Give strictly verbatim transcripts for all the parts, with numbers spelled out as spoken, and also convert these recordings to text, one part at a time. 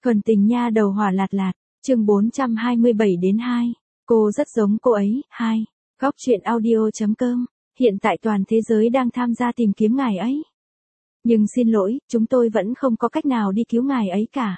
Thuần tình nha đầu hỏa lạt lạt, chương bốn trăm hai mươi bảy đến hai. Cô rất giống cô ấy, hai. Góc truyện audio.com, hiện tại toàn thế giới đang tham gia tìm kiếm ngài ấy. Nhưng xin lỗi, chúng tôi vẫn không có cách nào đi cứu ngài ấy cả.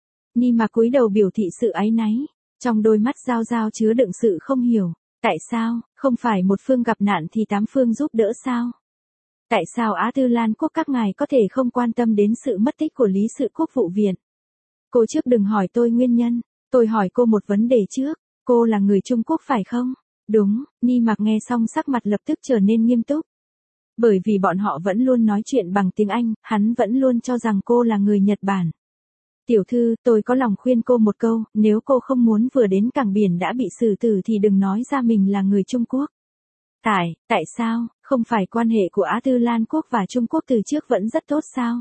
Ni mà cúi đầu biểu thị sự áy náy, trong đôi mắt Giao Giao chứa đựng sự không hiểu. Tại sao, không phải một phương gặp nạn thì tám phương giúp đỡ sao? Tại sao Á Tư Lan Quốc các ngài có thể không quan tâm đến sự mất tích của Lý Sự Quốc vụ viện? Cô trước đừng hỏi tôi nguyên nhân, tôi hỏi cô một vấn đề trước, cô là người Trung Quốc phải không? Đúng, Ni Mặc nghe xong sắc mặt lập tức trở nên nghiêm túc. Bởi vì bọn họ vẫn luôn nói chuyện bằng tiếng Anh, hắn vẫn luôn cho rằng cô là người Nhật Bản. Tiểu thư, tôi có lòng khuyên cô một câu, nếu cô không muốn vừa đến cảng biển đã bị xử tử thì đừng nói ra mình là người Trung Quốc. Tại, tại sao, không phải quan hệ của Á Tư Lan Quốc và Trung Quốc từ trước vẫn rất tốt sao?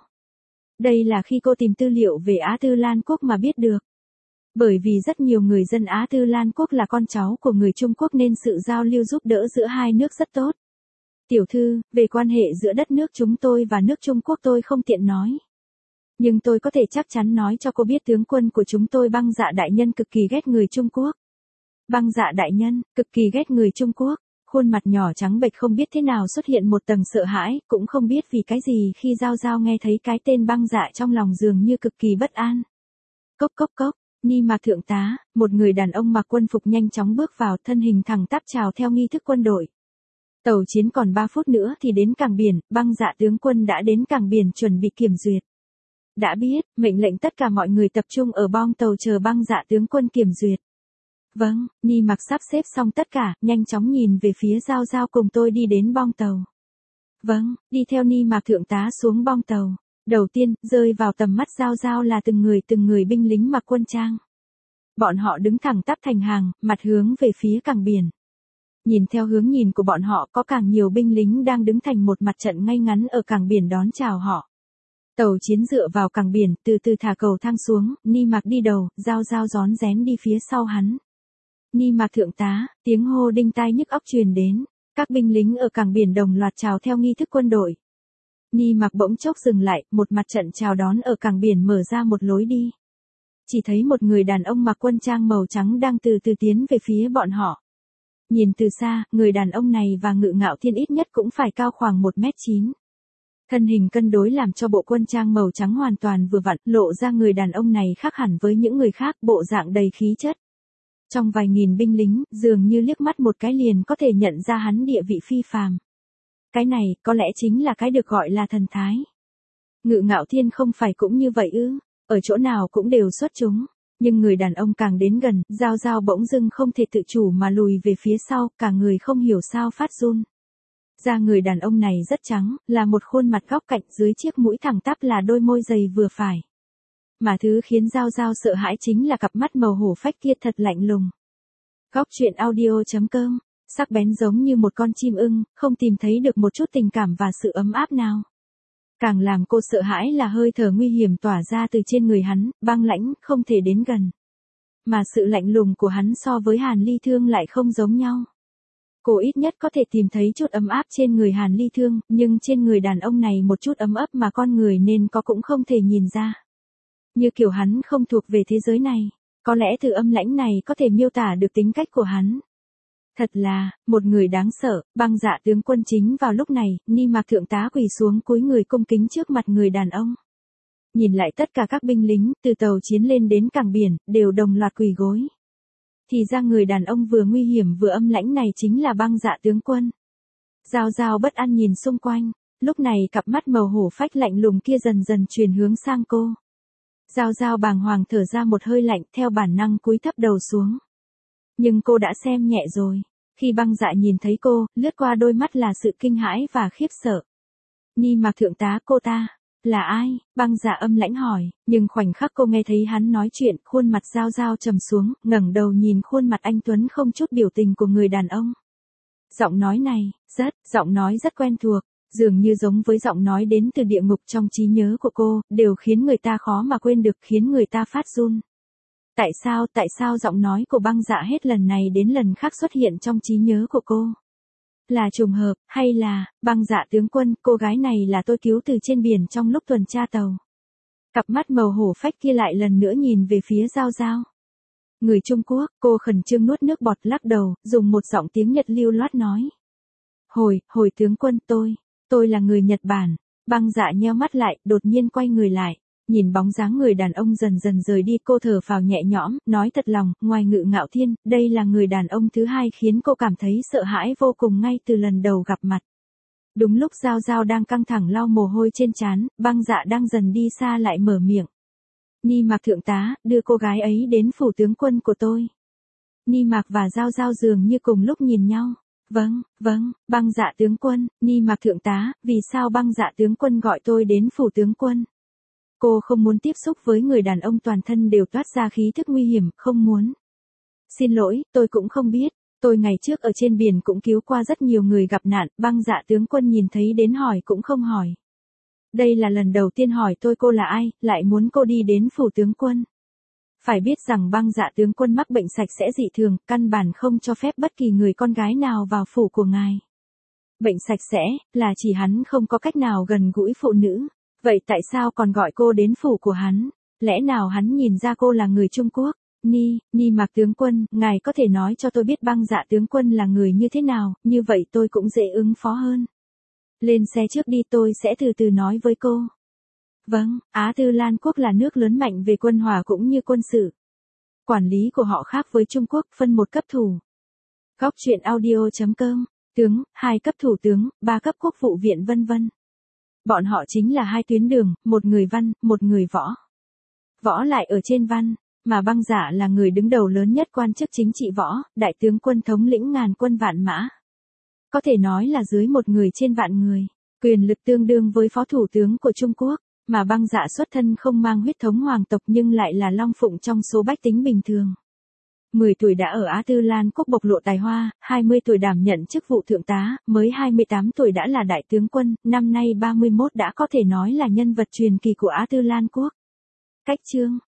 Đây là khi cô tìm tư liệu về Á Tư Lan Quốc mà biết được. Bởi vì rất nhiều người dân Á Tư Lan Quốc là con cháu của người Trung Quốc nên sự giao lưu giúp đỡ giữa hai nước rất tốt. Tiểu thư, về quan hệ giữa đất nước chúng tôi và nước Trung Quốc tôi không tiện nói. Nhưng tôi có thể chắc chắn nói cho cô biết tướng quân của chúng tôi Băng Dạ đại nhân cực kỳ ghét người Trung Quốc. Băng Dạ đại nhân, cực kỳ ghét người Trung Quốc. Khuôn mặt nhỏ trắng bệch không biết thế nào xuất hiện một tầng sợ hãi, cũng không biết vì cái gì khi Giao Giao nghe thấy cái tên Băng Dạ trong lòng dường như cực kỳ bất an. Cốc cốc cốc, Ni Mạc thượng tá, một người đàn ông mặc quân phục nhanh chóng bước vào, thân hình thẳng tắp chào theo nghi thức quân đội. Tàu chiến còn ba phút nữa thì đến cảng biển, Băng Dạ tướng quân đã đến cảng biển chuẩn bị kiểm duyệt. Đã biết, mệnh lệnh tất cả mọi người tập trung ở bong tàu chờ Băng Dạ tướng quân kiểm duyệt. Vâng, Ni Mặc sắp xếp xong tất cả, nhanh chóng nhìn về phía Giao Giao cùng tôi đi đến bong tàu. Vâng, đi theo Ni Mặc thượng tá xuống bong tàu. Đầu tiên, rơi vào tầm mắt Giao Giao là từng người từng người binh lính mặc quân trang. Bọn họ đứng thẳng tắp thành hàng, mặt hướng về phía cảng biển. Nhìn theo hướng nhìn của bọn họ có càng nhiều binh lính đang đứng thành một mặt trận ngay ngắn ở cảng biển đón chào họ. Tàu chiến dựa vào cảng biển, từ từ thả cầu thang xuống, Ni Mặc đi đầu, Giao Giao rón rén đi phía sau hắn. Ni Mạc thượng tá, tiếng hô đinh tai nhức óc truyền đến, các binh lính ở cảng biển đồng loạt chào theo nghi thức quân đội. Ni Mạc bỗng chốc dừng lại, một mặt trận chào đón ở cảng biển mở ra một lối đi. Chỉ thấy một người đàn ông mặc quân trang màu trắng đang từ từ tiến về phía bọn họ. Nhìn từ xa, người đàn ông này và Ngự Ngạo Thiên ít nhất cũng phải cao khoảng một mét chín. Thân hình cân đối làm cho bộ quân trang màu trắng hoàn toàn vừa vặn, lộ ra người đàn ông này khác hẳn với những người khác, bộ dạng đầy khí chất. Trong vài nghìn binh lính, dường như liếc mắt một cái liền có thể nhận ra hắn địa vị phi phàm. Cái này, có lẽ chính là cái được gọi là thần thái. Ngự Ngạo Thiên không phải cũng như vậy ư, ở chỗ nào cũng đều xuất chúng. Nhưng người đàn ông càng đến gần, Giao Giao bỗng dưng không thể tự chủ mà lùi về phía sau, cả người không hiểu sao phát run. Da người đàn ông này rất trắng, là một khuôn mặt góc cạnh, dưới chiếc mũi thẳng tắp là đôi môi dày vừa phải. Mà thứ khiến Giao Giao sợ hãi chính là cặp mắt màu hổ phách kia thật lạnh lùng. Góc truyện audio.com, sắc bén giống như một con chim ưng, không tìm thấy được một chút tình cảm và sự ấm áp nào. Càng làm cô sợ hãi là hơi thở nguy hiểm tỏa ra từ trên người hắn, băng lãnh, không thể đến gần. Mà sự lạnh lùng của hắn so với Hàn Ly Thương lại không giống nhau. Cô ít nhất có thể tìm thấy chút ấm áp trên người Hàn Ly Thương, nhưng trên người đàn ông này một chút ấm áp mà con người nên có cũng không thể nhìn ra. Như kiểu hắn không thuộc về thế giới này, có lẽ từ âm lãnh này có thể miêu tả được tính cách của hắn. Thật là, một người đáng sợ, Băng Dạ tướng quân chính vào lúc này, Ni Mạc thượng tá quỳ xuống cúi người cung kính trước mặt người đàn ông. Nhìn lại tất cả các binh lính, từ tàu chiến lên đến cảng biển, đều đồng loạt quỳ gối. Thì ra người đàn ông vừa nguy hiểm vừa âm lãnh này chính là Băng Dạ tướng quân. Giao Giao bất an nhìn xung quanh, lúc này cặp mắt màu hổ phách lạnh lùng kia dần dần chuyển hướng sang cô. Giao Giao bàng hoàng thở ra một hơi lạnh, theo bản năng cúi thấp đầu xuống. Nhưng cô đã xem nhẹ rồi. Khi Băng Dạ nhìn thấy cô, lướt qua đôi mắt là sự kinh hãi và khiếp sợ. Ni Mạc thượng tá, cô ta là ai? Băng Dạ âm lãnh hỏi, nhưng khoảnh khắc cô nghe thấy hắn nói chuyện, khuôn mặt Giao Giao trầm xuống, ngẩng đầu nhìn khuôn mặt anh tuấn không chút biểu tình của người đàn ông. Giọng nói này, rất, giọng nói rất quen thuộc. Dường như giống với giọng nói đến từ địa ngục trong trí nhớ của cô, đều khiến người ta khó mà quên được, khiến người ta phát run. Tại sao, tại sao giọng nói của Băng Dạ hết lần này đến lần khác xuất hiện trong trí nhớ của cô? Là trùng hợp, hay là, Băng Dạ tướng quân, cô gái này là tôi cứu từ trên biển trong lúc tuần tra tàu. Cặp mắt màu hổ phách kia lại lần nữa nhìn về phía Giao Giao. Người Trung Quốc, cô khẩn trương nuốt nước bọt lắc đầu, dùng một giọng tiếng Nhật lưu loát nói. Hồi, hồi tướng quân tôi, tôi là người Nhật Bản. Băng Dạ nheo mắt lại, đột nhiên quay người lại. Nhìn bóng dáng người đàn ông dần dần rời đi, cô thở phào nhẹ nhõm, nói thật lòng, ngoài Ngự Ngạo Thiên, đây là người đàn ông thứ hai khiến cô cảm thấy sợ hãi vô cùng ngay từ lần đầu gặp mặt. Đúng lúc Giao Giao đang căng thẳng lau mồ hôi trên trán, Băng Dạ đang dần đi xa lại mở miệng. Ni Mạc thượng tá, đưa cô gái ấy đến phủ tướng quân của tôi. Ni Mạc và Giao Giao dường như cùng lúc nhìn nhau. Vâng, vâng, Băng Dạ tướng quân, Ni Mạc thượng tá, vì sao Băng Dạ tướng quân gọi tôi đến phủ tướng quân? Cô không muốn tiếp xúc với người đàn ông toàn thân đều toát ra khí thức nguy hiểm, không muốn. Xin lỗi, tôi cũng không biết, tôi ngày trước ở trên biển cũng cứu qua rất nhiều người gặp nạn, Băng Dạ tướng quân nhìn thấy đến hỏi cũng không hỏi. Đây là lần đầu tiên hỏi tôi cô là ai, lại muốn cô đi đến phủ tướng quân. Phải biết rằng Băng Dạ tướng quân mắc bệnh sạch sẽ dị thường, căn bản không cho phép bất kỳ người con gái nào vào phủ của ngài. Bệnh sạch sẽ, là chỉ hắn không có cách nào gần gũi phụ nữ. Vậy tại sao còn gọi cô đến phủ của hắn? Lẽ nào hắn nhìn ra cô là người Trung Quốc? Ni, Ni Mạc tướng quân, ngài có thể nói cho tôi biết Băng Dạ tướng quân là người như thế nào, như vậy tôi cũng dễ ứng phó hơn. Lên xe trước đi, tôi sẽ từ từ nói với cô. Vâng, Á Tư Lan quốc là nước lớn mạnh về quân hỏa cũng như quân sự. Quản lý của họ khác với Trung Quốc, phân một cấp thủ. Góc truyện audio chấm com, tướng, hai cấp thủ tướng, ba cấp quốc vụ viện vân vân. Bọn họ chính là hai tuyến đường, một người văn, một người võ. Võ lại ở trên văn, mà Băng Dạ là người đứng đầu lớn nhất quan chức chính trị võ, đại tướng quân thống lĩnh ngàn quân vạn mã. Có thể nói là dưới một người trên vạn người, quyền lực tương đương với phó thủ tướng của Trung Quốc, mà Băng Dạ xuất thân không mang huyết thống hoàng tộc nhưng lại là long phụng trong số bách tính bình thường. mười tuổi đã ở Á Tư Lan quốc bộc lộ tài hoa, hai mươi tuổi đảm nhận chức vụ thượng tá, mới hai mươi tám tuổi đã là đại tướng quân, năm nay ba mươi mốt đã có thể nói là nhân vật truyền kỳ của Á Tư Lan quốc. Cách chương